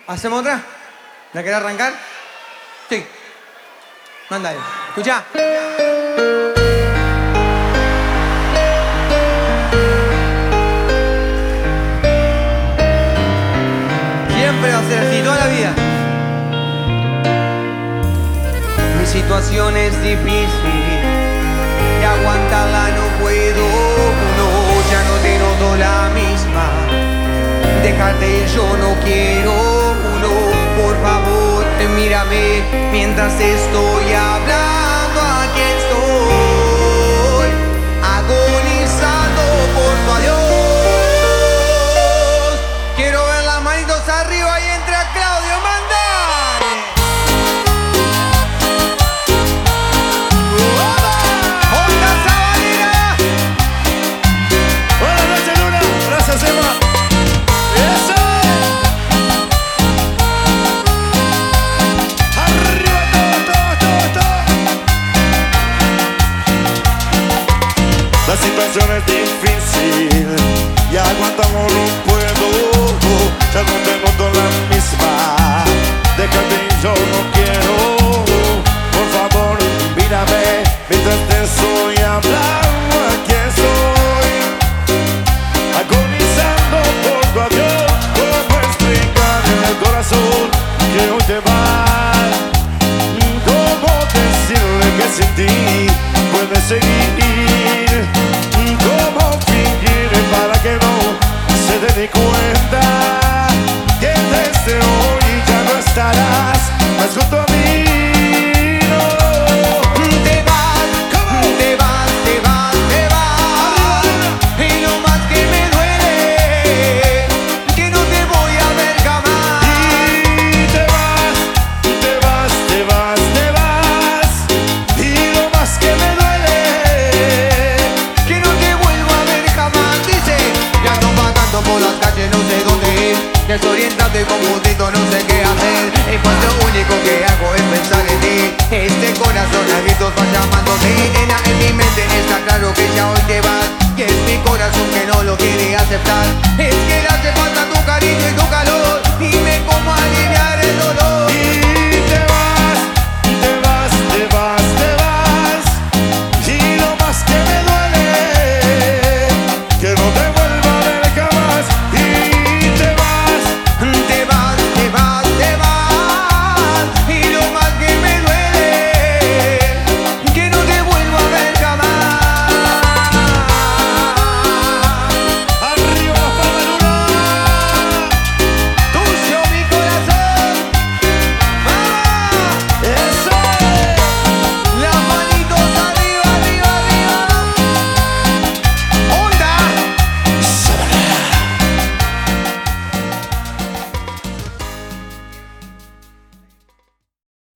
¿Hacemos otra? ¿La querés arrancar? Sí. Mándale. Escuchá. Siempre va a ser así, toda la vida. Mi situación es difícil y aguantarla no puedo. No, ya no te noto la misma. Déjate, yo no quiero. No, por favor, mírame mientras estoy hablando. Aquí estoy, agonizando por tu adiós. Quiero ver las manitos arriba y entre a Claudio Mandare. ¡Onda Sabanera! Buenas noches, Luna. Gracias, Emma. ¡Eso! ¡Arriba todo! La situación es difícil y aguantamos no puedo. Ya no te noto la misma. Déjate, yo no quiero. Por favor, mírame mientras te estoy hablando. Aquí estoy, agonizando por tu adiós. ¿Cómo explicar en el corazón que hoy te vas? ¿Cómo decirle que sin ti puedes seguir? ¿Cómo fingir para que no se dé ni cuenta que desde hoy ya no estarás más junto a mí? Te vas. Y lo más que me duele, que no te voy a ver jamás. Y te vas. Y lo más que me duele, Que no te vuelvo a ver jamás. Dice, ya no vagando por las calles, no sé dónde ir. Desorientado y confundido, no sé qué hacer. Y pues lo único que hago es pensar en ti. Este corazón a gritos va llamándote. Nena, en mi mente está claro que ya hoy te vas. Y es mi corazón que no lo quiere aceptar.